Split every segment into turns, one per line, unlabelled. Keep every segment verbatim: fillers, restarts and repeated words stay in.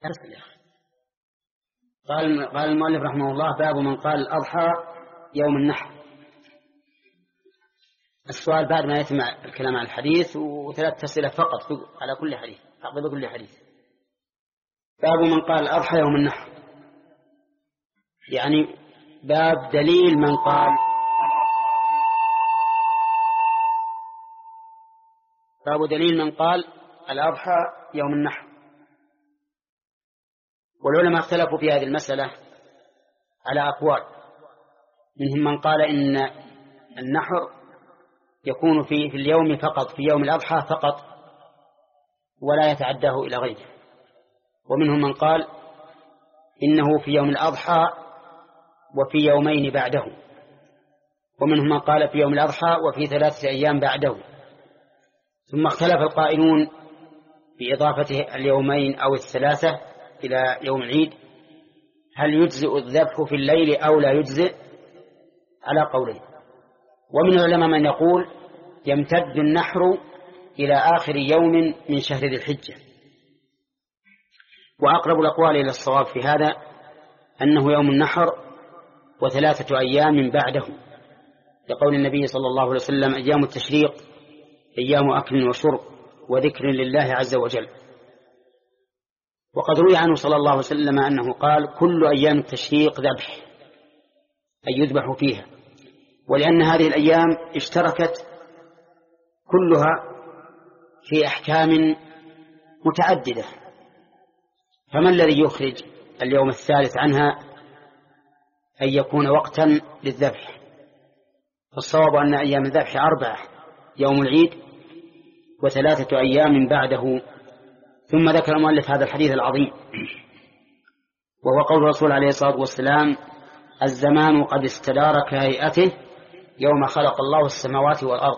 أرسل يا أخي. قال قال المؤلف رحمه الله: باب من قال الأضحى يوم النحر. السؤال بعد ما يتم الكلام عن الحديث، وثلاث أسئلة فقط على كل حديث، أقضي كل حديث. باب من قال الأضحى يوم النحر، يعني باب دليل من قال باب دليل من قال الأضحى يوم النحر. والعلماء اختلفوا في هذه المسألة على أقوال. منهم من قال إن النحر يكون في في اليوم فقط، في يوم الأضحى فقط، ولا يتعداه إلى غيره. ومنهم من قال إنه في يوم الأضحى وفي يومين بعده. ومنهم من قال في يوم الأضحى وفي ثلاثة أيام بعده. ثم اختلف القائلون بإضافة اليومين أو الثلاثة إلى يوم العيد، هل يجزئ الذبح في الليل أو لا يجزئ، على قولين. ومن العلماء من يقول يمتد النحر إلى آخر يوم من شهر ذي الحجة. وأقرب الأقوال إلى الصواب في هذا أنه يوم النحر وثلاثة أيام بعده، لقول النبي صلى الله عليه وسلم: أيام التشريق أيام أكل وشرب وذكر لله عز وجل. وقد روي عنه صلى الله عليه وسلم أنه قال: كل أيام التشريق ذبح، أي يذبح فيها. ولأن هذه الأيام اشتركت كلها في أحكام متعددة، فما الذي يخرج اليوم الثالث عنها أن يكون وقتا للذبح؟ فالصواب أن أيام الذبح أربعة: يوم العيد وثلاثة أيام بعده. ثم ذكر المؤلف هذا الحديث العظيم، وهو قول الرسول عليه الصلاة والسلام: الزمان قد استدار كهيئته يوم خلق الله السماوات والأرض.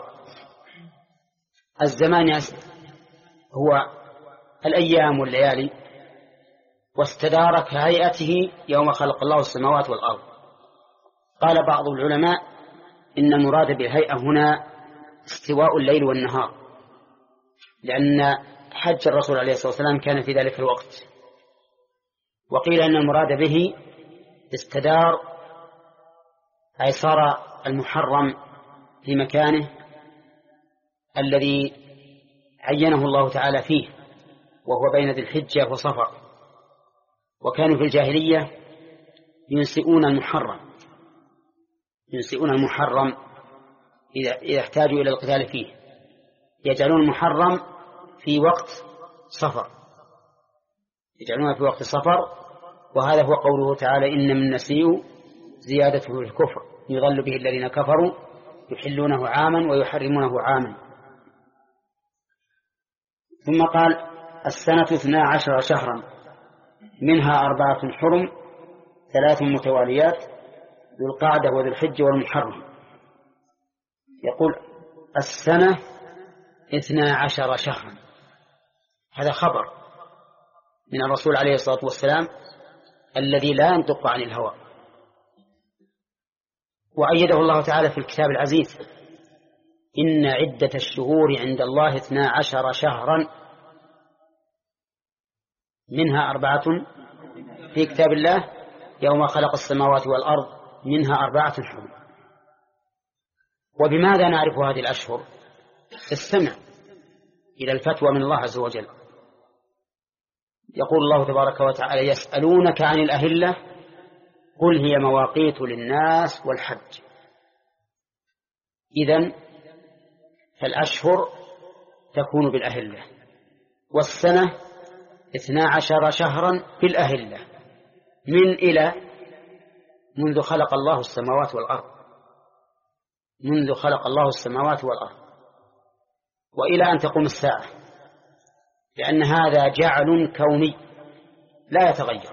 الزمان هو الأيام والليالي، واستدار كهيئته يوم خلق الله السماوات والأرض. قال بعض العلماء إن المراد بالهيئة هنا استواء الليل والنهار، لأن حج الرسول عليه الصلاة والسلام كان في ذلك الوقت. وقيل أن المراد به استدار، أي صار المحرم في مكانه الذي عينه الله تعالى فيه، وهو بين ذي الحجة وصفر. وكانوا في الجاهلية ينسئون المحرم ينسئون المحرم إذا احتاجوا إلى القتال فيه، يجعلون المحرم في وقت صفر يجعلونها في وقت صفر. وهذا هو قوله تعالى: إن من النسيء زيادته الكفر يضل به الذين كفروا يحلونه عاما ويحرمونه عاما. ثم قال: السنة اثنا عشر شهرا منها أربعة حرم ثلاث متواليات ذو القعدة وذو الحج والمحرم. يقول: السنة اثنا عشر شهرا، هذا خبر من الرسول عليه الصلاة والسلام الذي لا ينطق عن الهوى، وأيده الله تعالى في الكتاب العزيز: إن عدة الشهور عند الله اثنا عشر شهرا منها أربعة في كتاب الله يوم خلق السماوات والأرض منها أربعة حرم. وبماذا نعرف هذه الأشهر؟ استمع إلى الفتوى من الله عز وجل. يقول الله تبارك وتعالى: يسألونك عن الأهلة قل هي مواقيت للناس والحج. إذن فالأشهر تكون بالأهلة، والسنة اثنا عشر شهرا بالأهلة، من إلى منذ خلق الله السماوات والأرض منذ خلق الله السماوات والأرض وإلى أن تقوم الساعة، لأن هذا جعل كوني لا يتغير.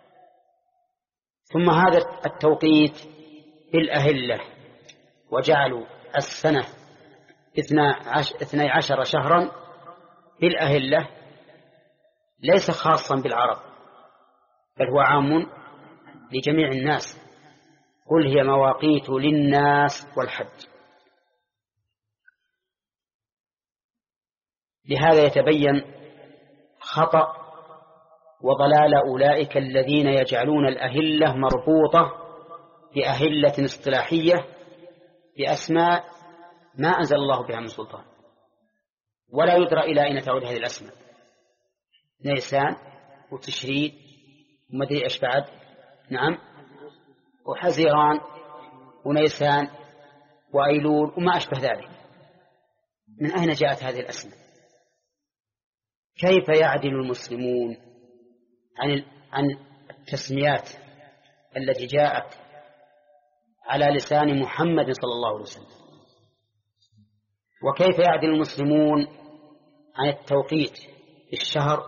ثم هذا التوقيت بالأهلة وجعلوا السنة اثني عشر شهرا بالأهلة ليس خاصا بالعرب، بل هو عام لجميع الناس. قل هي مواقيت للناس والحج. لهذا يتبين خطأ وضلال أولئك الذين يجعلون الأهلة مربوطة بأهلة اصطلاحية بأسماء ما أنزل الله بها من سلطان، ولا يدرى إلى أين تعود هذه الأسماء، نيسان وتشريد ومدري إيش بعد، نعم، وحزيران ونيسان وأيلول وما أشبه ذلك. من أين جاءت هذه الأسماء؟ كيف يعدل المسلمون عن عن التسميات التي جاءت على لسان محمد صلى الله عليه وسلم؟ وكيف يعدل المسلمون عن التوقيت في الشهر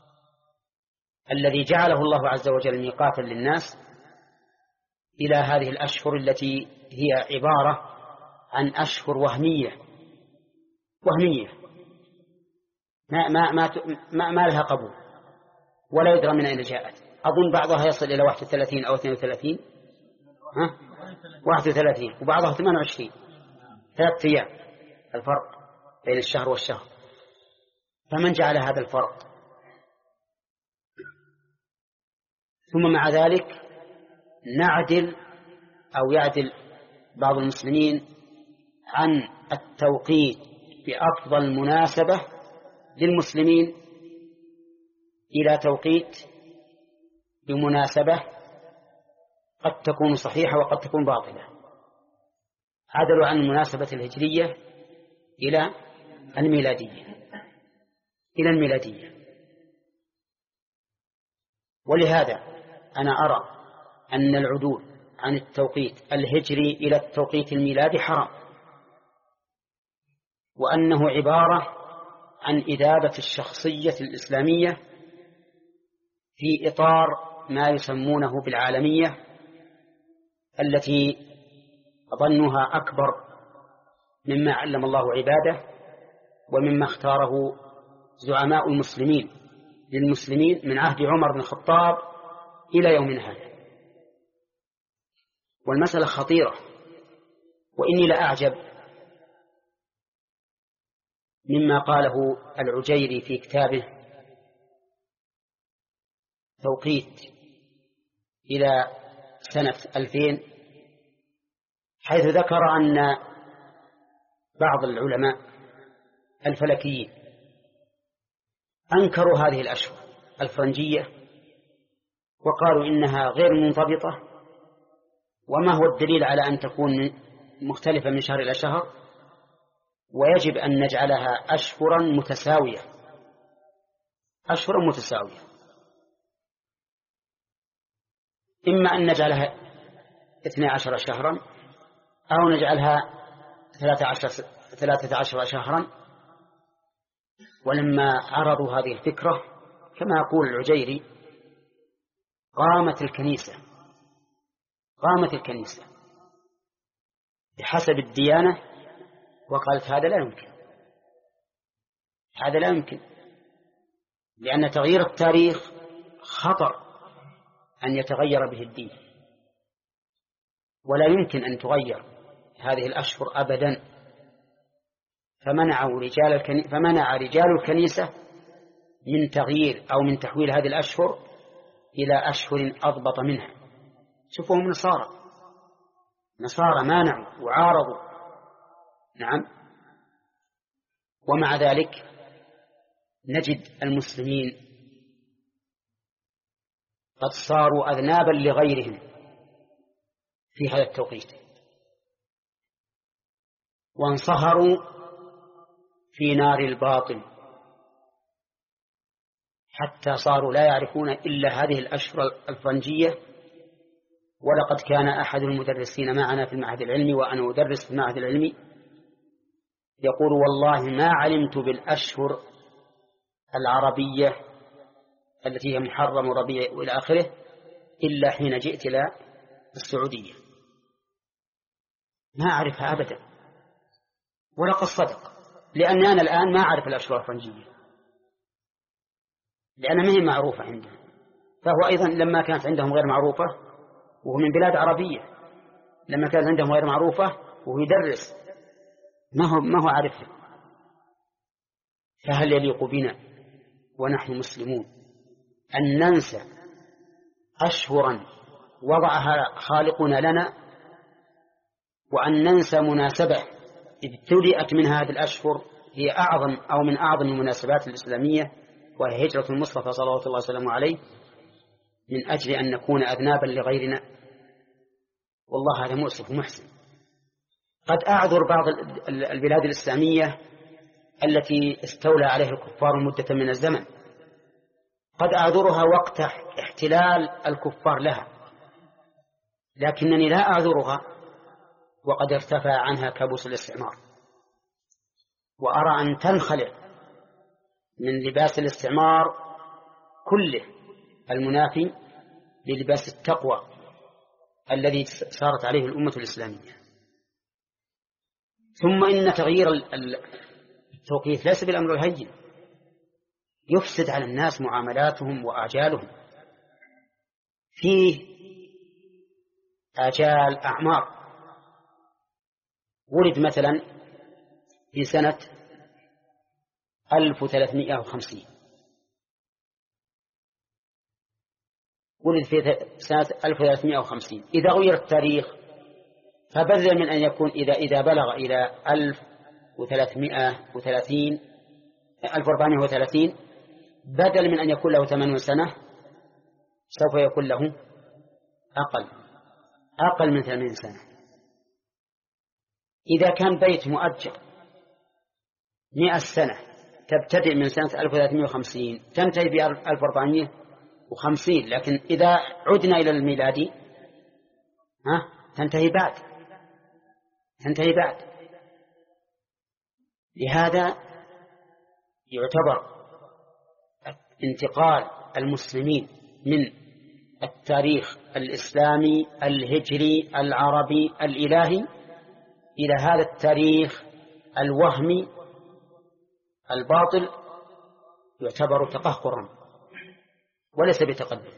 الذي جعله الله عز وجل ميقاتا للناس إلى هذه الأشهر التي هي عبارة عن أشهر وهمية وهمية ما, ما, ما, ما, ما لها قبول ولا يدرى من أين جاءت. أظن بعضها يصل إلى واحد وثلاثين أو اثنين وثلاثين، ها؟ واحد وثلاثين، وبعضها ثمانية وعشرين، ثلاث أيام الفرق بين الشهر والشهر. فمن جعل هذا الفرق؟ ثم مع ذلك نعدل أو يعدل بعض المسلمين عن التوقيت بأفضل مناسبة للمسلمين إلى توقيت بمناسبة قد تكون صحيحة وقد تكون باطلة. عدلوا عن المناسبة الهجرية إلى الميلادية إلى الميلادية. ولهذا أنا أرى أن العدول عن التوقيت الهجري إلى التوقيت الميلادي حرام، وأنه عبارة عن إذابة الشخصية الإسلامية في إطار ما يسمونه بالعالمية التي ظنها أكبر مما علم الله عباده ومما اختاره زعماء المسلمين للمسلمين من عهد عمر بن الخطاب إلى يومنا هذا. والمسألة خطيرة، وإني لأعجب مما قاله العجيري في كتابه توقيت إلى سنة ألفين، حيث ذكر أن بعض العلماء الفلكيين أنكروا هذه الأشهر الفرنجية وقالوا إنها غير منضبطة، وما هو الدليل على أن تكون مختلفة من شهر إلى شهر، ويجب أن نجعلها أشهرا متساوية أشهرا متساوية إما أن نجعلها اثني عشر شهرا أو نجعلها ثلاثة عشر شهرا. ولما عرضوا هذه الفكرة كما يقول العجيري قامت الكنيسة قامت الكنيسة بحسب الديانة وقالت هذا لا يمكن هذا لا يمكن لأن تغيير التاريخ خطر أن يتغير به الدين، ولا يمكن أن تغير هذه الأشهر أبدا. فمنعوا رجال الكنيسة فمنع رجال الكنيسة من تغيير أو من تحويل هذه الأشهر إلى أشهر أضبط منها. شوفوا هم نصارى نصارى مانعوا وعارضوا، نعم. ومع ذلك نجد المسلمين قد صاروا أذنابا لغيرهم في هذا التوقيت، وانصهروا في نار الباطل حتى صاروا لا يعرفون إلا هذه الأشهر الفرنجية. ولقد كان أحد المدرسين معنا في المعهد العلمي وأنا أدرس في المعهد العلمي يقول والله ما علمت بالأشهر العربية التي هي محرم وربيع وإلى آخره إلا حين جئت إلى السعودية، ما أعرفها أبدا. ولقد صدق، لأن أنا الآن ما أعرف الأشهر الفرنجية لأن ما هي معروفة عندهم، فهو أيضا لما كانت عندهم غير معروفة وهو من بلاد عربية، لما كانت عندهم غير معروفة وهو يدرس ما هو ما هو عارفها. فهل يليق بنا ونحن مسلمون أن ننسى أشهرا وضعها خالقنا لنا، وأن ننسى مناسبة ابتدأت من هذه الأشهر هي أعظم أو من أعظم المناسبات الإسلامية، وهي هجرة المصطفى صلوات الله وسلامه عليه، من أجل أن نكون أذنابا لغيرنا. والله هذا مؤسف ومحسن. قد أعذر بعض البلاد الإسلامية التي استولى عليها الكفار مدة من الزمن، قد أعذرها وقت احتلال الكفار لها، لكنني لا أعذرها وقد ارتفع عنها كابوس الاستعمار، وأرى أن تنخلع من لباس الاستعمار كله المنافي للباس التقوى الذي سارت عليه الأمة الإسلامية. ثم إن تغيير التوقيت ليس بالأمر الهين، يفسد على الناس معاملاتهم وآجالهم، فيه آجال أعمار. ولد مثلا في سنة ألف وثلاثمائة وخمسين، ولد في سنة ألف وثلاثمائة وخمسين، إذا غير التاريخ فبدل من أن يكون إذا إذا بلغ إلى ألف وثلاثمائة وثلاثين ألف وأربعمائة وثلاثين، بدل من أن يكون له ثمانين سنة سوف يكون له أقل أقل من ثمانين سنة. إذا كان بيت مؤجر مئة سنة تبتدئ من سنة ألف وثلاثمائة وخمسين تنتهي ب ألف وأربعمائة وخمسين، لكن إذا عدنا إلى الميلادي ها تنتهي بعد تنتهي بعد لهذا يعتبر انتقال المسلمين من التاريخ الإسلامي الهجري العربي الإلهي إلى هذا التاريخ الوهمي الباطل يعتبر تقهقرا وليس بتقدم،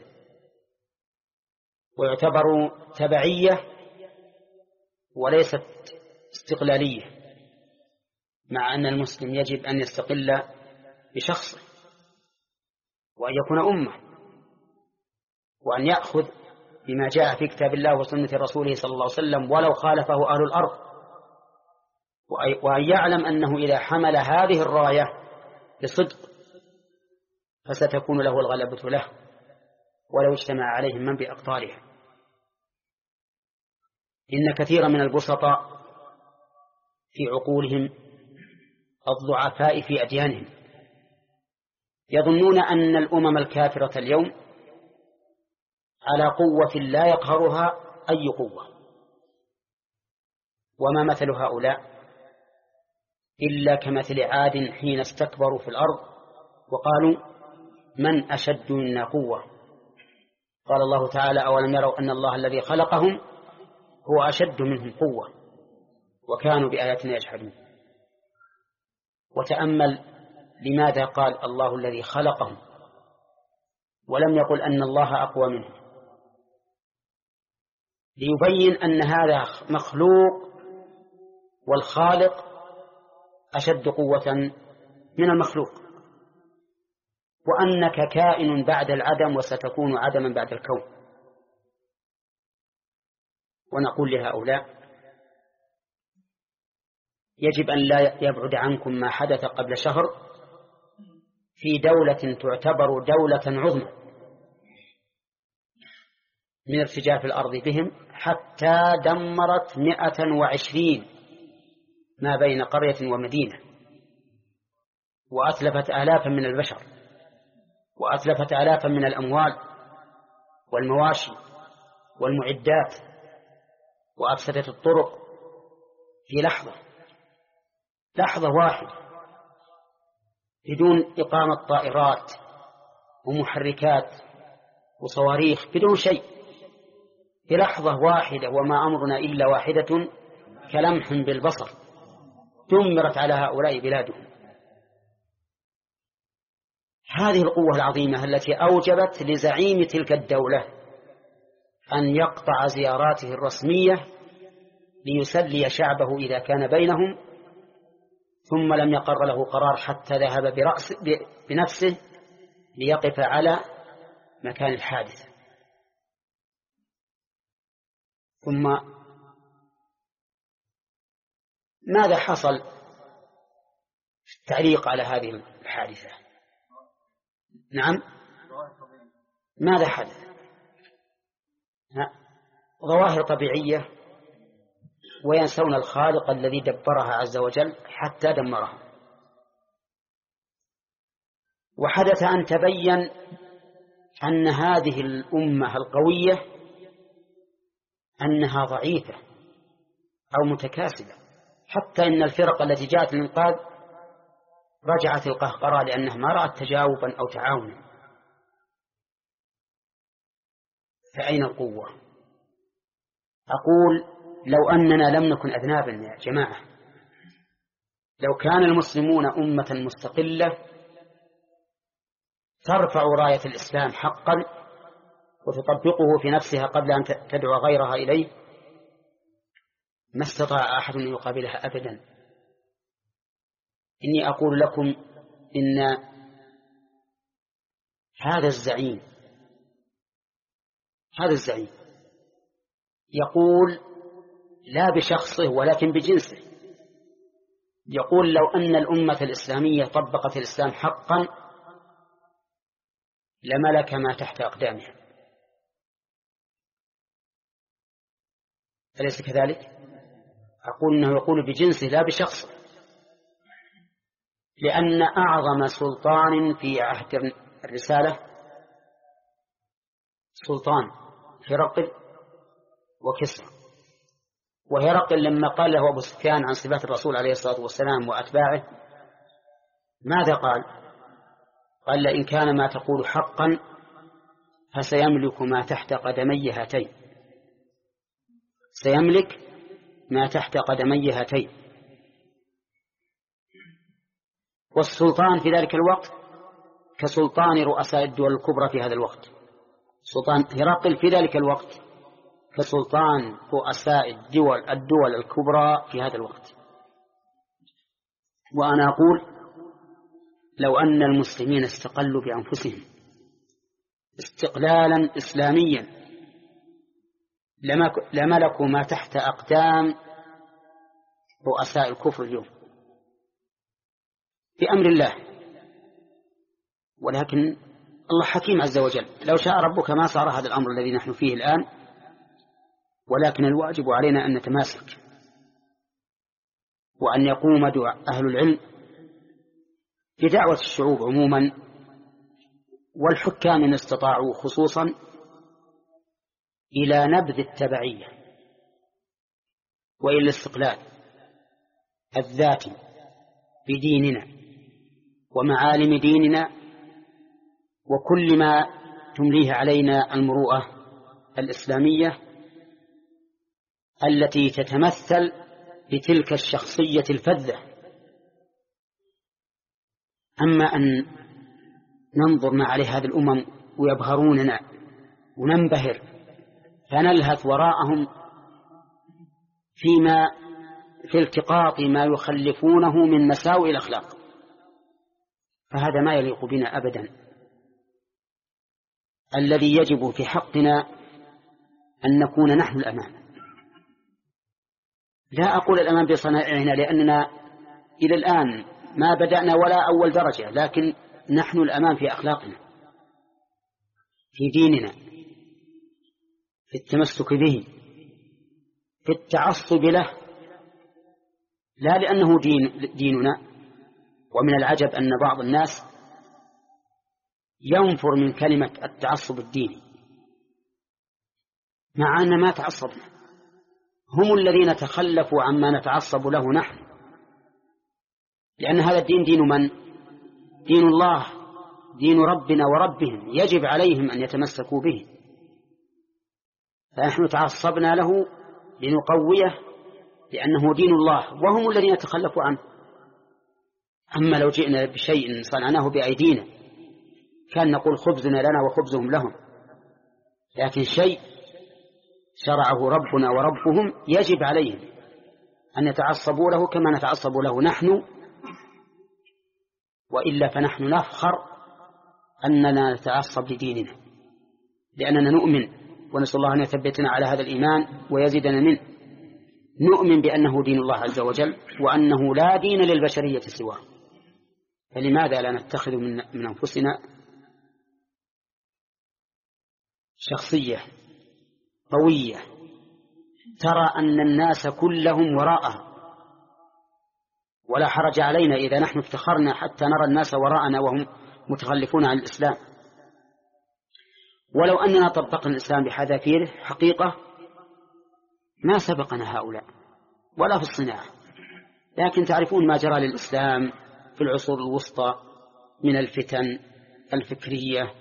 ويعتبر تبعية وليست استقلالية، مع أن المسلم يجب أن يستقل بشخصه وأن يكون أمة، وأن يأخذ بما جاء في كتاب الله وسنة رسوله صلى الله عليه وسلم ولو خالفه أهل الأرض، وأن يعلم أنه إذا حمل هذه الراية بصدق فستكون له الغلبة له ولو اجتمع عليهم من بأقطارها. إن كثيرا من البسطاء في عقولهم الضعفاء في أديانهم يظنون أن الأمم الكافرة اليوم على قوة لا يقهرها أي قوة، وما مثل هؤلاء إلا كمثل عاد حين استكبروا في الأرض وقالوا من أشد منا قوة. قال الله تعالى أولم يروا أن الله الذي خلقهم هو أشد منهم قوة وكانوا بآياتنا يجحدون. وتأمل لماذا قال الله الذي خلقهم ولم يقل أن الله أقوى منهم، ليبين أن هذا مخلوق والخالق أشد قوة من المخلوق، وأنك كائن بعد العدم وستكون عدما بعد الكون. ونقول لهؤلاء يجب أن لا يبعد عنكم ما حدث قبل شهر في دولة تعتبر دولة عظمى من ارتجاف الأرض بهم، حتى دمرت مئة وعشرين ما بين قرية ومدينة، وأتلفت آلافا من البشر، وأتلفت آلافا من الأموال والمواشي والمعدات، وأفسدت الطرق في لحظة لحظة واحدة بدون إقامة طائرات ومحركات وصواريخ، بدون شيء، في لحظة واحدة. وما أمرنا إلا واحدة كلمح بالبصر دمرت على هؤلاء بلادهم. هذه القوة العظيمة التي أوجبت لزعيم تلك الدولة أن يقطع زياراته الرسمية ليسلي شعبه إذا كان بينهم، ثم لم يقر له قرار حتى ذهب برأس بنفسه ليقف على مكان الحادثة. ثم ماذا حصل التعليق على هذه الحادثة؟ نعم، ماذا حدث؟ ظواهر طبيعية، وينسون الخالق الذي دبرها عز وجل حتى دمرها. وحدث أن تبين أن هذه الأمة القوية أنها ضعيفة أو متكاسلة، حتى إن الفرق التي جاءت للإنقاذ رجعت القهقرى لأنها ما رأت تجاوبا أو تعاونا. فأين القوة؟ أقول لو أننا لم نكن أذنابا يا جماعة، لو كان المسلمون أمة مستقلة ترفع راية الإسلام حقا وتطبقه في نفسها قبل أن تدعو غيرها إليه، ما استطاع أحد أن يقابلها أبدا. إني أقول لكم إن هذا الزعيم هذا الزعيم يقول لا بشخصه ولكن بجنسه، يقول لو أن الأمة الإسلامية طبقت الإسلام حقا لملك ما تحت أقدامها. أليس كذلك؟ أقول أنه يقول بجنسه لا بشخصه، لأن أعظم سلطان في عهد الرسالة سلطان هرقل وكسرى. وهرقل لما قال له أبو سفيان عن صفات الرسول عليه الصلاة والسلام وأتباعه ماذا قال؟ قال لئن كان ما تقول حقا فسيملك ما تحت قدمي هاتين، سيملك ما تحت قدمي هاتين. والسلطان في ذلك الوقت كسلطان رؤساء الدول الكبرى في هذا الوقت. سلطان هرقل في ذلك الوقت كسلطان رؤساء الدول الدول الكبرى في هذا الوقت. وأنا أقول لو أن المسلمين استقلوا بأنفسهم استقلالا إسلاميا لملكوا ما تحت أقدام رؤساء الكفر اليوم بأمر الله. ولكن الله حكيم عز وجل، لو شاء ربك ما صار هذا الأمر الذي نحن فيه الآن، ولكن الواجب علينا أن نتماسك وأن يقوم أهل العلم بدعوة الشعوب عموما والحكام إن استطاعوا خصوصا إلى نبذ التبعية وإلى الاستقلال الذاتي بديننا ومعالم ديننا وكل ما تمليه علينا المروءة الإسلامية التي تتمثل بتلك الشخصية الفذة. أما أن ننظر ما عليه هذه الأمم ويبهروننا وننبهر فنلهث وراءهم فيما في التقاط ما يخلفونه من مساوئ الأخلاق، فهذا ما يليق بنا أبدا. الذي يجب في حقنا أن نكون نحن الأمام. لا أقول الأمام بصنائعنا لأننا إلى الآن ما بدأنا ولا أول درجة، لكن نحن الأمام في أخلاقنا، في ديننا، في التمسك به، في التعصب له، لا لأنه دين ديننا. ومن العجب أن بعض الناس ينفر من كلمة التعصب الديني مع أن ما تعصبنا، هم الذين تخلفوا عما نتعصب له نحن، لأن هذا الدين دين من؟ دين الله، دين ربنا وربهم، يجب عليهم أن يتمسكوا به. فنحن تعصبنا له لنقويه لأنه دين الله وهم الذين تخلفوا عنه. أما لو جئنا بشيء صنعناه بأيدينا كان نقول خبزنا لنا وخبزهم لهم، لكن شيء شرعه ربنا وربهم يجب عليهم أن يتعصبوا له كما نتعصب له نحن، وإلا فنحن نفخر أننا نتعصب لديننا لأننا نؤمن، ونسأل الله أن يثبتنا على هذا الإيمان ويزيدنا منه. نؤمن بأنه دين الله عز وجل، وأنه لا دين للبشرية سواه. فلماذا لا نتخذ من, من أنفسنا شخصية قوية ترى أن الناس كلهم وراءها، ولا حرج علينا إذا نحن افتخرنا حتى نرى الناس وراءنا وهم متخلفون عن الإسلام. ولو أننا طبقنا الإسلام بحذافيره حقيقة ما سبقنا هؤلاء ولا في الصناعة. لكن تعرفون ما جرى للإسلام في العصور الوسطى من الفتن الفكرية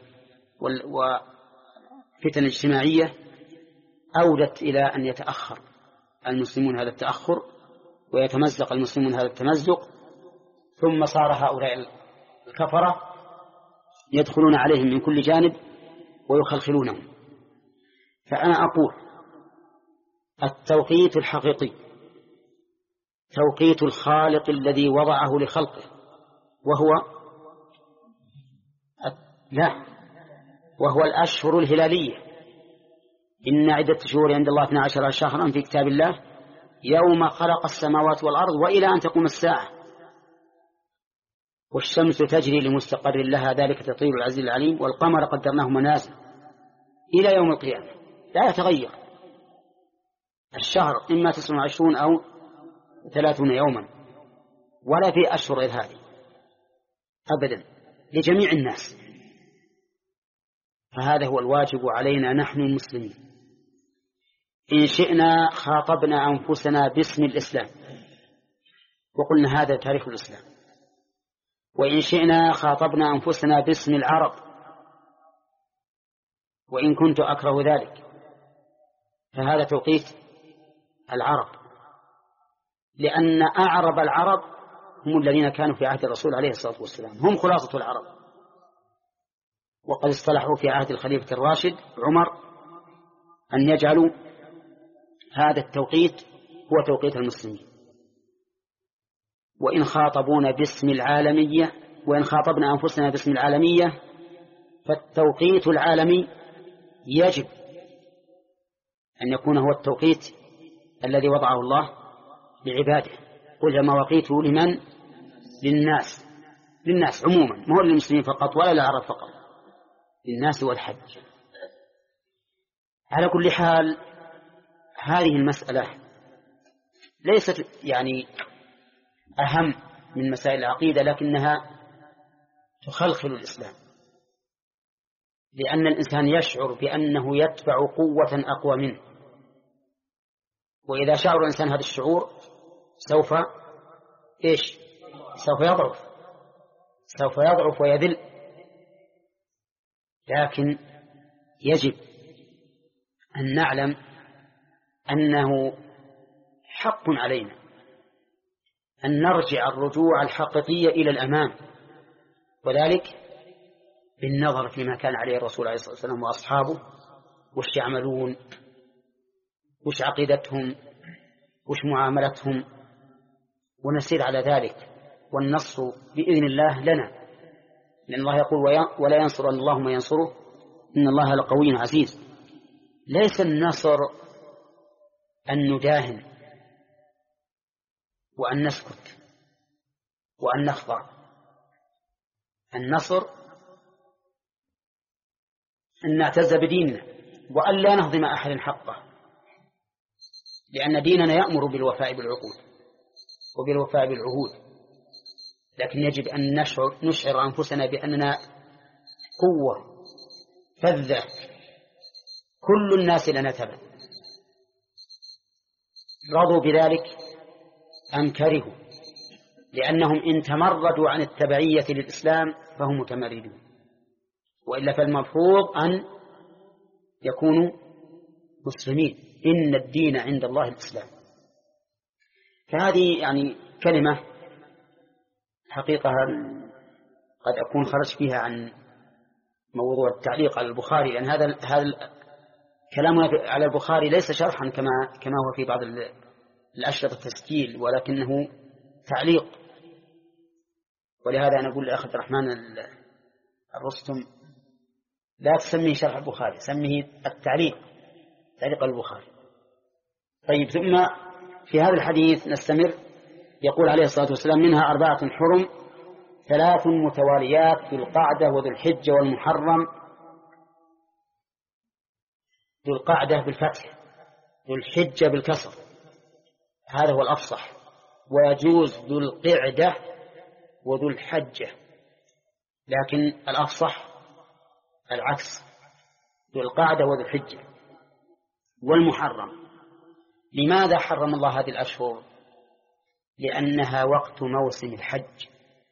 وفتن اجتماعية أودت إلى أن يتأخر المسلمون هذا التأخر ويتمزق المسلمون هذا التمزق، ثم صار هؤلاء الكفرة يدخلون عليهم من كل جانب ويخلخلونهم. فأنا أقول التوقيت الحقيقي توقيت الخالق الذي وضعه لخلقه، وهو لا وهو الأشهر الهلالية. إن عدة شهور عند الله اثنا عشر شهرا في كتاب الله يوم خلق السماوات والأرض وإلى أن تقوم الساعة، والشمس تجري لمستقر لها ذلك تطير العزيز العليم، والقمر قدرناه منازل إلى يوم القيامة لا يتغير. الشهر إما تسعة وعشرون أو ثلاثون يوما، ولا في أشهر غير هذه أبدا لجميع الناس. فهذا هو الواجب علينا نحن المسلمين. إن شئنا خاطبنا أنفسنا باسم الإسلام وقلنا هذا تاريخ الإسلام، وإن شئنا خاطبنا أنفسنا باسم العرب، وإن كنت أكره ذلك فهذا توقيت العرب، لأن أعرب العرب هم الذين كانوا في عهد الرسول عليه الصلاة والسلام، هم خلاصة العرب. وقد اصطلحوا في عهد الخليفة الراشد عمر أن يجعلوا هذا التوقيت هو توقيت المسلمين. وإن خاطبونا باسم العالمية وإن خاطبنا أنفسنا باسم العالمية فالتوقيت العالمي يجب أن يكون هو التوقيت الذي وضعه الله لعباده. قل مواقيت لمن؟ للناس، للناس عموما، ما هو للمسلمين فقط ولا للعرب فقط، للناس والحج. على كل حال هذه المسألة ليست يعني أهم من مسائل العقيدة، لكنها تخلخل الإسلام، لأن الإنسان يشعر بأنه يتبع قوة أقوى منه، وإذا شعر الإنسان هذا الشعور سوف إيش؟ سوف يضعف سوف يضعف ويذل. لكن يجب أن نعلم أنه حق علينا أن نرجع الرجوع الحقيقي إلى الأمام، وذلك بالنظر فيما كان عليه الرسول عليه الصلاة والسلام وأصحابه، وش يعملون، وش عقيدتهم، وش معاملتهم، ونسير على ذلك. والنصر بإذن الله لنا، لأن الله يقول ولا ينصر الله من ينصره إن الله لقوي عزيز. ليس النصر أن نداهن وأن نسكت وأن نخضع. النصر أن نعتز بديننا وأن لا نهضم أحد حقه، لأن ديننا يأمر بالوفاء بالعقود وبالوفاء بالعهود. لكن يجب أن نشعر, نشعر أنفسنا بأننا قوة فذة كل الناس لنا تبع، رضوا بذلك أم كرهوا، لأنهم إن تمردوا عن التبعية للإسلام فهم متمردون، وإلا فالمفروض أن يكونوا مسلمين. إن الدين عند الله الإسلام. فهذه يعني كلمة حقيقة قد أكون خرج فيها عن موضوع التعليق على البخاري، لأن هذا هذا كلامنا على البخاري ليس شرحا كما كما هو في بعض الأشرطة التسجيل، ولكنه تعليق. ولهذا أنا أقول لأخي عبد الرحمن الرستم لا تسميه شرح البخاري، سميه التعليق، تعليق البخاري. طيب، ثم في هذا الحديث نستمر. يقول عليه الصلاة والسلام: منها أربعة حرم، ثلاث متواليات، ذو القعدة وذو الحجة والمحرم. ذو القعدة بالفتح، ذو الحجة بالكسر، هذا هو الأفصح. ويجوز ذو القعدة وذو الحجة، لكن الأفصح العكس، ذو القعدة وذو الحجة والمحرم. لماذا حرم الله هذه الأشهر؟ لأنها وقت موسم الحج،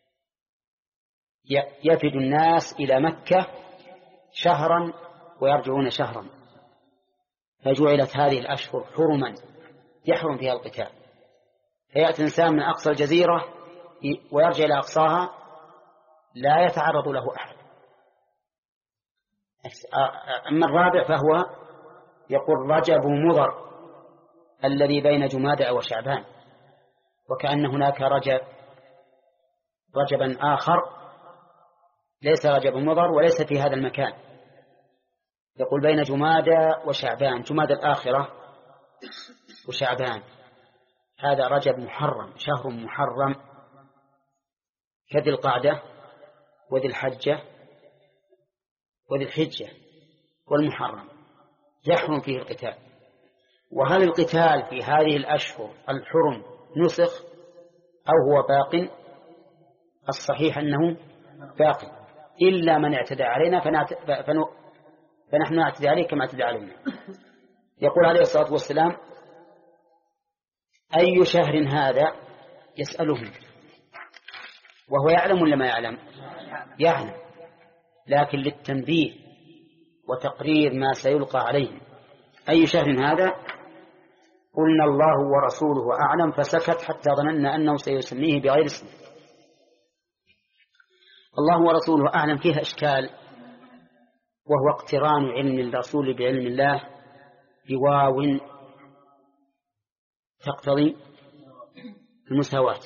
يفد الناس إلى مكة شهرا ويرجعون شهرا، فجعلت هذه الأشهر حرما يحرم فيها القتال. فيأتي الإنسان من أقصى الجزيرة ويرجع إلى أقصاها لا يتعرض له أحد. أما الرابع فهو يقول رجب مضر الذي بين جمادى وشعبان، وكأن هناك رجب رجبا آخر ليس رجب مضر وليس في هذا المكان. يقول بين جمادى وشعبان، جمادى الآخرة وشعبان، هذا رجب محرم، شهر محرم كذي القعدة وذي الحجة وذي الحجة والمحرم يحرم فيه القتال. وهل القتال في هذه الأشهر الحرم نسخ أو هو باق؟ الصحيح أنه باق، إلا من اعتدى علينا فنعت... فن... فنحن نعتدى عليه كما اعتدى علينا. يقول عليه الصلاة والسلام: أي شهر هذا؟ يسألهم وهو يعلم ولا ما يعلم؟ يعلم، لكن للتنبيه وتقرير ما سيلقى عليهم. أي شهر هذا؟ قلنا الله ورسوله أعلم، فسكت حتى ظننا أنه سيسميه بغير اسمه. الله ورسوله أعلم فيها إشكال، وهو اقتران علم الرسول بعلم الله بواو تقتضي المساواة،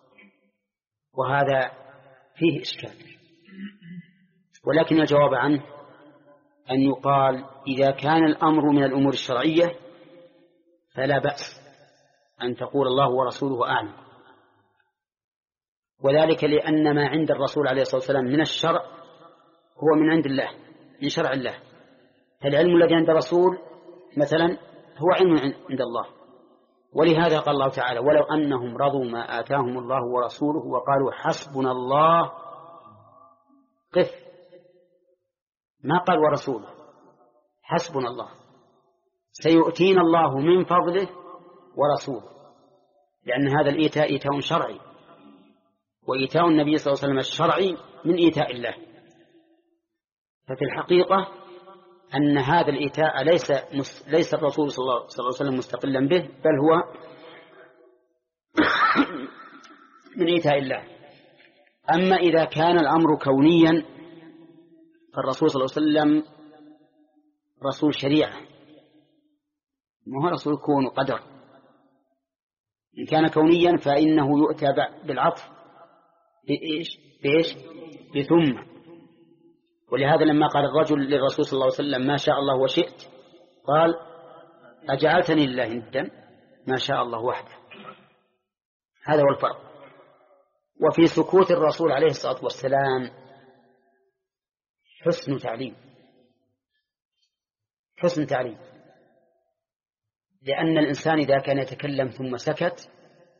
وهذا فيه إشكال. ولكن الجواب عنه أن يقال إذا كان الأمر من الأمور الشرعية فلا بأس أن تقول الله ورسوله أعلم، وذلك لأن ما عند الرسول عليه الصلاة والسلام من الشرع هو من عند الله، من شرع الله. فالعلم الذي عند الرسول مثلا هو علم عند الله، ولهذا قال الله تعالى: ولو أنهم رضوا ما آتاهم الله ورسوله وقالوا حسبنا الله. قف، ما قال ورسوله، حسبنا الله، سيؤتينا الله من فضله ورسوله، لأن هذا الإيتاء إيتاء شرعي، وإيتاء النبي صلى الله عليه وسلم الشرعي من إيتاء الله. ففي الحقيقة أن هذا الإيتاء ليس ليس الرسول صلى الله عليه وسلم مستقلا به، بل هو من إيتاء الله. أما إذا كان الأمر كونيا فالرسول صلى الله عليه وسلم رسول شريعة، ما هو رسول كون وقدر. إن كان كونيا فإنه يؤتى بالعطف بإيش بإيش بثم. ولهذا لما قال الرجل للرسول صلى الله عليه وسلم: ما شاء الله وشئت، قال: أجعلتني لله ندا؟ ما شاء الله وحده. هذا هو الفرق. وفي سكوت الرسول عليه الصلاة والسلام حسن تعليم، حسن تعليم، لأن الإنسان إذا كان يتكلم ثم سكت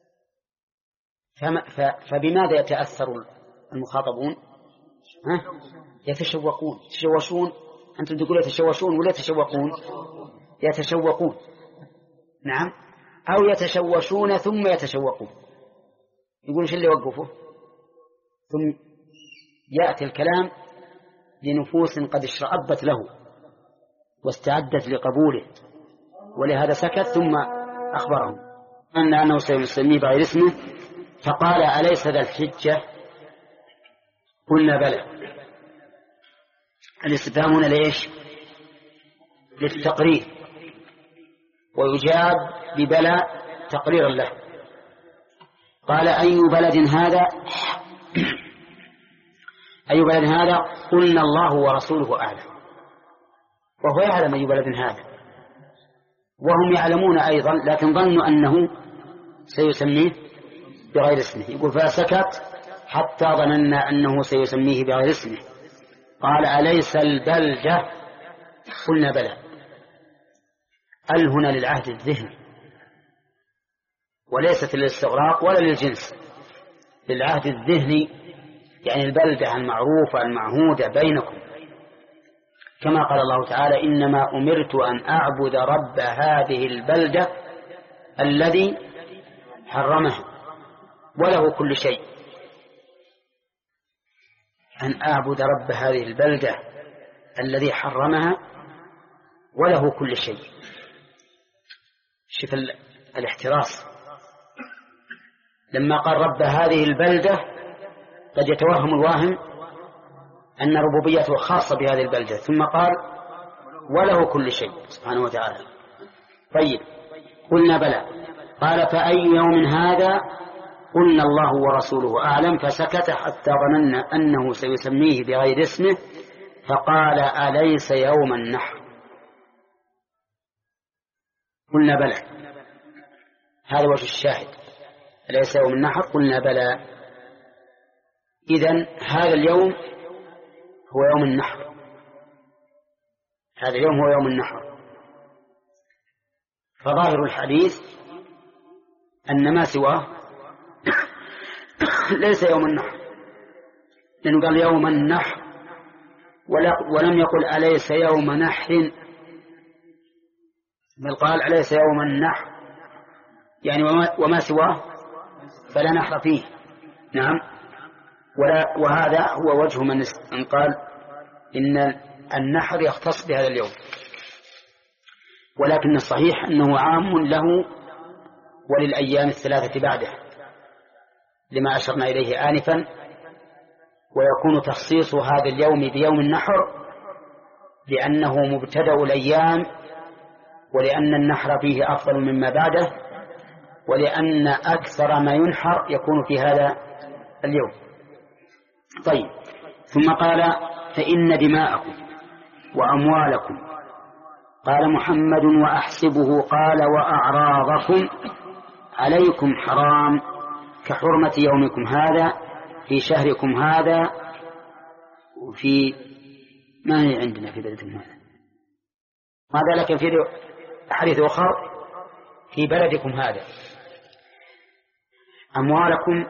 فبماذا يتأثر المخاطبون؟ ها؟ يتشوقون، يتشوشون. أنتم تقولون يتشوشون ولا يتشوقون؟ يتشوقون، نعم، أو يتشوشون ثم يتشوقون. يقولون شو اللي يوقفه؟ ثم يأتي الكلام لنفوس قد اشرأبت له واستعدت لقبوله، ولهذا سكت ثم أخبرهم أن أنه سيسميه بغير اسمه. فقال: أليس ذا الحجة؟ قلنا: بلى. الاستفهام هنا ليش؟ للتقرير، ويجاب ببلى تقريرا له. قال: أي بلد هذا؟ أي بلد هذا؟ قلنا الله ورسوله أعلم. وهو يعلم أي بلد هذا، وهم يعلمون أيضا، لكن ظنوا أنه سيسميه بغير اسمه. يقول فسكت حتى ظننا أنه سيسميه بغير اسمه. قال أليس البلدة؟ قلنا بلى. ال هنا للعهد الذهني وليست للاستغراق ولا للجنس، للعهد الذهني، يعني البلدة المعروفة المعهودة بينكم، كما قال الله تعالى إنما أمرت أن أعبد رب هذه البلدة الذي حرمها وله كل شيء. أن أعبد رب هذه البلدة الذي حرمها وله كل شيء. شوف الاحتراس، لما قال رب هذه البلدة قد يتوهم الواهم أن ربوبيته خاصة بهذه البلدة، ثم قال وله كل شيء سبحانه وتعالى. طيب قلنا بلى. قال فأي يوم هذا؟ قلنا الله ورسوله أعلم. فسكت حتى ظننا أنه سيسميه بغير اسمه، فقال أليس يوم النحر؟ قلنا بلى، هذا وجه الشاهد، أليس يوم النحر؟ قلنا بلى. إذن هذا اليوم هو يوم النحر، هذا اليوم هو يوم النحر. فظاهر الحديث أن ما سواه ليس يوم النحر، لأنه قال يوم النحر ولم يقل أليس يوم نحر، بل قال أليس يوم النحر، يعني وما سواه فلا نحر فيه. نعم. ولا وهذا هو وجه من قال إن النحر يختص بهذا اليوم، ولكن الصحيح أنه عام له وللأيام الثلاثة بعده، لما أشرنا إليه آنفا. ويكون تخصيص هذا اليوم بيوم النحر لأنه مبتدأ الأيام، ولأن النحر فيه أفضل مما بعده، ولأن أكثر ما ينحر يكون في هذا اليوم. طيب ثم قال فإن دماءكم وأموالكم، قال محمد وأحسبه قال وأعراضكم عليكم حرام كحرمة يومكم هذا في شهركم هذا وفي ما هي عندنا في بلدكم هذا، ماذا لكن في حديث أخر في بلدكم هذا. أموالكم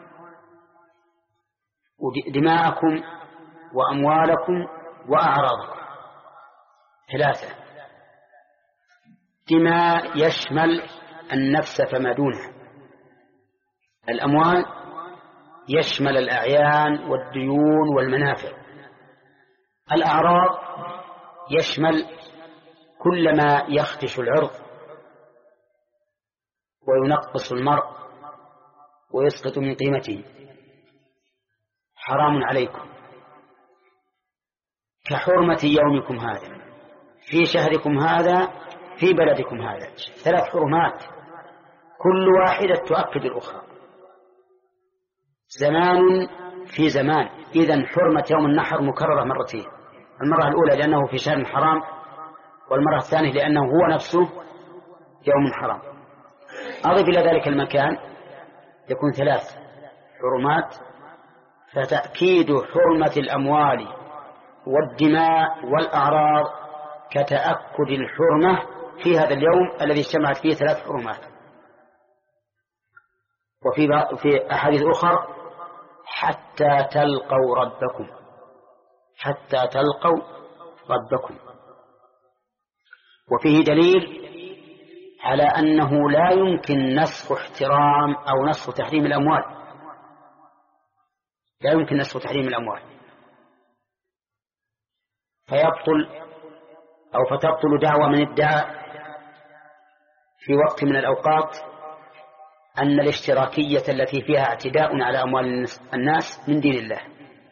ودماءكم وأموالكم وأعراضكم ثلاثة. دماء يشمل النفس فما دونها، الأموال يشمل الأعيان والديون والمنافع، الأعراض يشمل كل ما يخدش العرض وينقص المرء ويسقط من قيمته، حرام عليكم كحرمة يومكم هذا في شهركم هذا في بلدكم هذا. ثلاث حرمات كل واحدة تؤكد الأخرى، زمان في زمان. إذن حرمة يوم النحر مكررة مرتين، المرة الأولى لأنه في شهر حرام، والمرة الثانية لأنه هو نفسه يوم حرام. أضف إلى ذلك المكان يكون ثلاث حرمات، فتأكيد حرمة الأموال والدماء والأعراض كتأكد الحرمة في هذا اليوم الذي اجتمعت فيه ثلاث حرمات. وفي في أحاديث أخرى حتى تلقوا ربكم، حتى تلقوا ربكم. وفيه دليل على أنه لا يمكن نسخ احترام أو نسخ تحريم الأموال، لا يمكن نسخ تحريم الأموال، فيبطل أو فتبطل دعوة من ادعى في وقت من الأوقات أن الاشتراكية التي فيها اعتداء على أموال الناس من دين الله،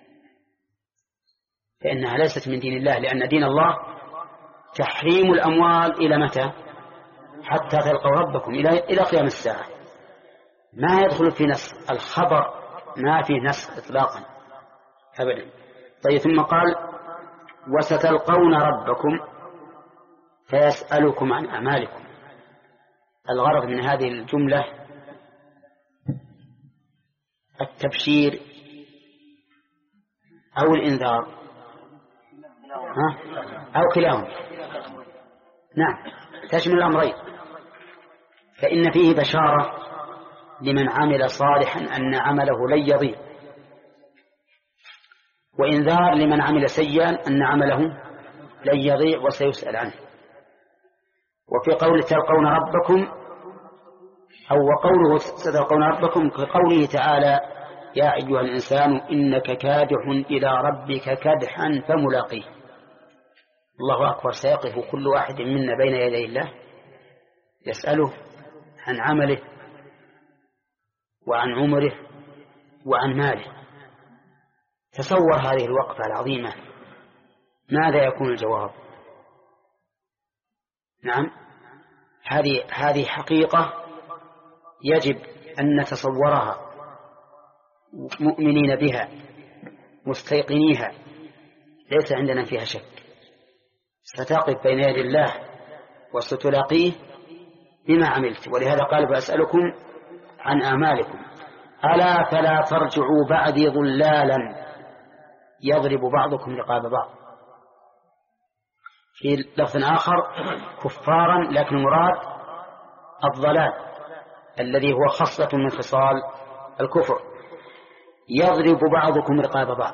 فإنها ليست من دين الله، لأن دين الله تحريم الأموال إلى متى؟ حتى تلقوا ربكم، إلى إلى قيام الساعة. ما يدخل في نسخ الخبر، ما فيه نسخ إطلاقا أبدا. طيب ثم قال وستلقون ربكم، فيسألكم عن أعمالكم. الغرض من هذه الجملة التبشير أو الإنذار، ها؟ أو كلاهما. نعم، تشمل الأمرين، فإن فيه بشارة لمن عمل صالحا أن عمله لن يضيع، وإنذار لمن عمل سيئا أن عمله لن يضيع وسيسأل عنه. وفي قوله تلقون ربكم أو وقوله ستلقون ربكم كقوله تعالى يا أيها الإنسان إنك كادح إلى ربك كدحا فملاقيه. الله أكبر، سيقف كل واحد منا بين يدي الله يسأله عن عمله وعن عمره وعن ماله. تصور هذه الوقفة العظيمة، ماذا يكون الجواب؟ نعم، هذه هذه حقيقة يجب أن نتصورها مؤمنين بها مستيقنيها، ليس عندنا فيها شك. ستقف بين يدي الله وستلاقيه بما عملت. ولهذا قال فأسألكم عن أعمالكم ألا فلا ترجعوا بعدي ضلالا يضرب بعضكم رقاب بعض. في لفظ آخر كفارا، لكن المراد الضلال الذي هو خصلة من خصال الكفر، يضرب بعضكم رقاب بعض.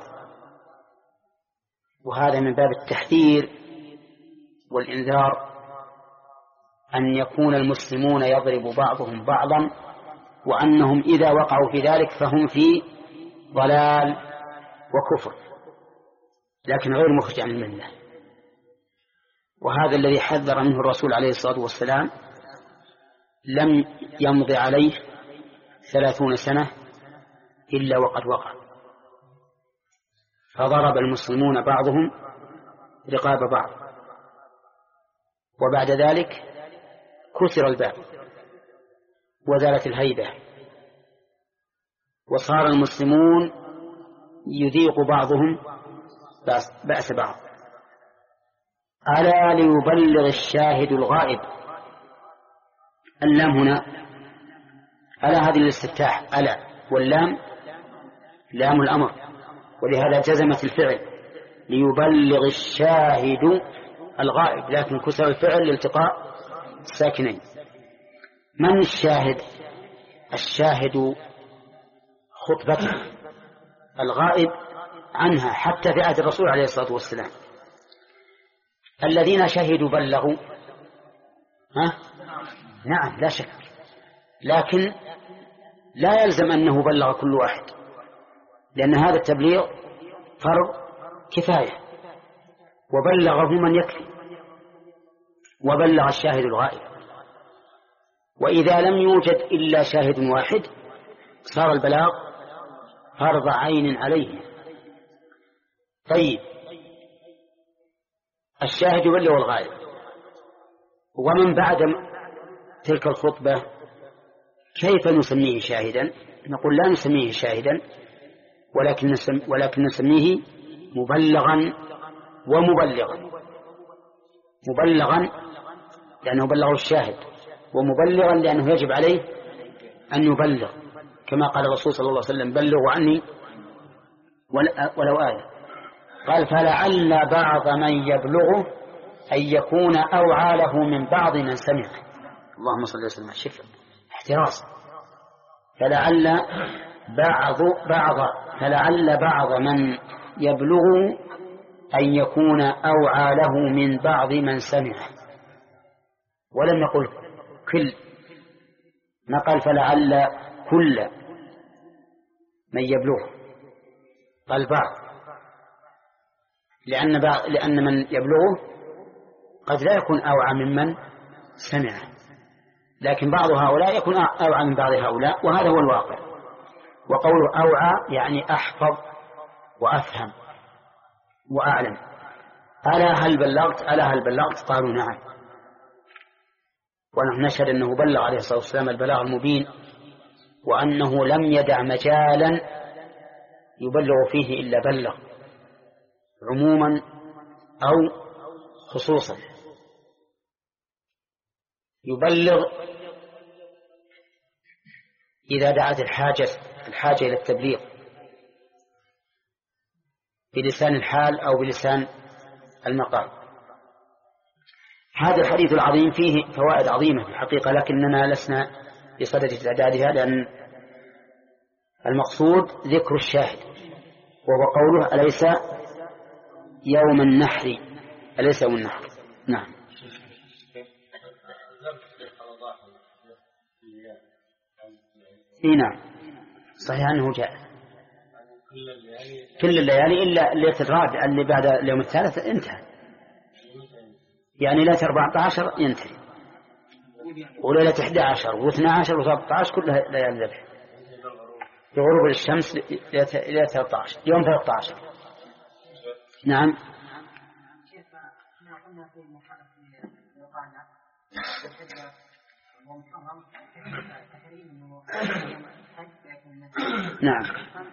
وهذا من باب التحذير والإنذار أن يكون المسلمون يضرب بعضهم بعضا، وأنهم إذا وقعوا في ذلك فهم في ضلال وكفر، لكن غير مخرج عن الملة. وهذا الذي حذر منه الرسول عليه الصلاة والسلام لم يمض عليه ثلاثون سنة إلا وقد وقع، فضرب المسلمون بعضهم رقاب بعض، وبعد ذلك كسر الباب وزالت الهيبة، وصار المسلمون يذيق بعضهم بأس بعض. ألا ليبلغ الشاهد الغائب. اللام هنا ألا هذه الاستفتاح، ألا واللام لام الأمر، ولهذا جزمت الفعل ليبلغ الشاهد الغائب، لكن كسر الفعل لالتقاء الساكنين. من الشاهد؟ الشاهد خطبته، الغائب عنها حتى في عهد الرسول عليه الصلاة والسلام. الذين شهدوا بلغوا، ها؟ نعم لا شك، لكن لا يلزم أنه بلغ كل واحد، لأن هذا التبليغ فرض كفاية، وبلغه من يكفي، وبلغ الشاهد الغائب. وإذا لم يوجد إلا شاهد واحد صار البلاغ فرض عين عليه. طيب، الشاهد يبلغ الغائب، ومن بعد تلك الخطبة كيف نسميه شاهدا؟ نقول لا نسميه شاهدا، ولكن نسم ولكن نسميه مبلغا ومبلغا. مبلغا لأنه بلغه الشاهد، ومبلغا لأنه يجب عليه أن يبلغ، كما قال الرسول صلى الله عليه وسلم بلغوا عني ولو آية. قال فلعل بعض من يبلغه أن يكون أوعى له من بعض من سمعه. اللهم صل وسلم على الشفاء، احتراز. فلعل بعض بعض فلعل بعض من يبلغه أن يكون أوعى له من بعض من سمعه، ولم نقل كل، ما قال فلعل كل من يبلغه، قال بعض، لأن, بعض لأن من يبلغه قد لا يكون أوعى ممن سمعه، لكن بعض هؤلاء يكون أوعى من بعض هؤلاء، وهذا هو الواقع. وقوله أوعى يعني أحفظ وأفهم وأعلم. ألا هل بلغت؟ ألا هل بلغت؟ قالوا نعم. ونحن نشهد أنه بلغ عليه الصلاة والسلام البلاغ المبين، وأنه لم يدع مجالا يبلغ فيه إلا بلغ، عموما أو خصوصا. يبلغ إذا دعت الحاجة الحاجة إلى التبليغ بلسان الحال أو بلسان المقال. هذا الحديث العظيم فيه فوائد عظيمة في الحقيقة، لكننا لسنا بصدد إعدادها، لأن المقصود ذكر الشاهد، وهو قوله أليس يوم النحر، أليس يوم النحر. نعم. إيه نعم صحيح أنه جاء كل الليالي إلا الليلة الرابعة اللي بعد اليوم الثالث انتهى، يعني ليلة أربعة عشر ينتهي، وليلة إحدى عشر واثنى عشر وثلاثة عشر كلها ليالي ذبح، بغروب الشمس إلى ثلاثة عشر يوم ثلاثة عشر. نعم. نعم.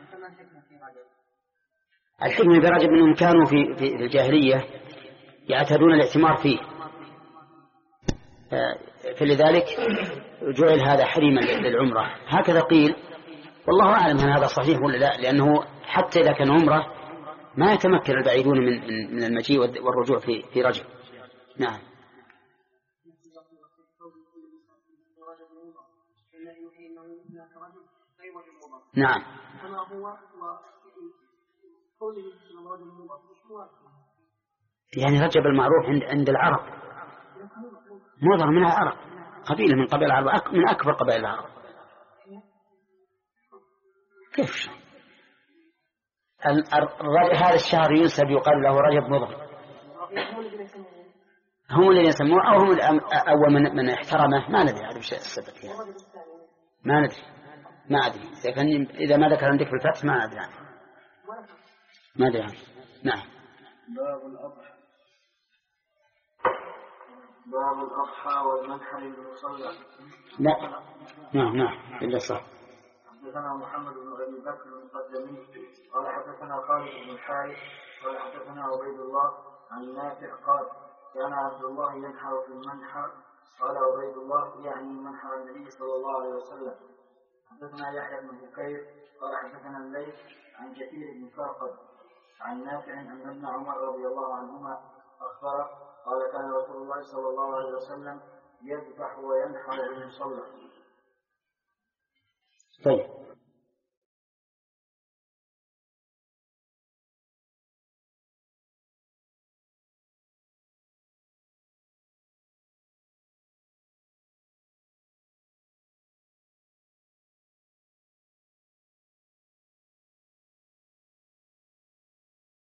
الحكمة برجب أنهم كانوا في في الجاهلية يعتادون الاعتمار فيه، فلذلك جعل هذا حريما للعمرة، هكذا قيل، والله أعلم هل هذا صحيح ولا لا، لأنه حتى إذا كان عمرة ما يتمكن البعيدون من من المجيء والرجوع في في رجب. نعم. نعم. يعني رجب المعروف عند عند العرب، مضر من العرب، قبيلة من قبائل العرب، من أكبر قبائل العرب. كيف هذا الشهر ينسب يقال له رجب مضر؟ هم الذين يسموه أو هم أول من, من احترمه، ما ندري هذا الشيء السبب يعني. ما ندري ما أدري إذا كان إذا ما ذكر عندك في الفتح ما أدري عنه، ما أدري عنه. نعم.
باب الأضحى. باب الأضحى والمنحر المصلى.
لا. نعم نعم إلا صح.
حدثنا محمد بن أبي بكر المقدمي قال حدثنا خالد بن الحارث قال حدثنا عبيد الله عن نافع قال كان عبد الله ينحر في المنحر، قال عبيد الله يعني منحر النبي صلى الله عليه وسلم. حدثنا يحيى بن بكير قال حدثنا الليث عن كثير بن فرقد عن نافع أن ابن عمر رضي الله عنهما أخبره قال كان رسول الله صلى الله عليه وسلم يذبح وينحر بالمصلى.
طيب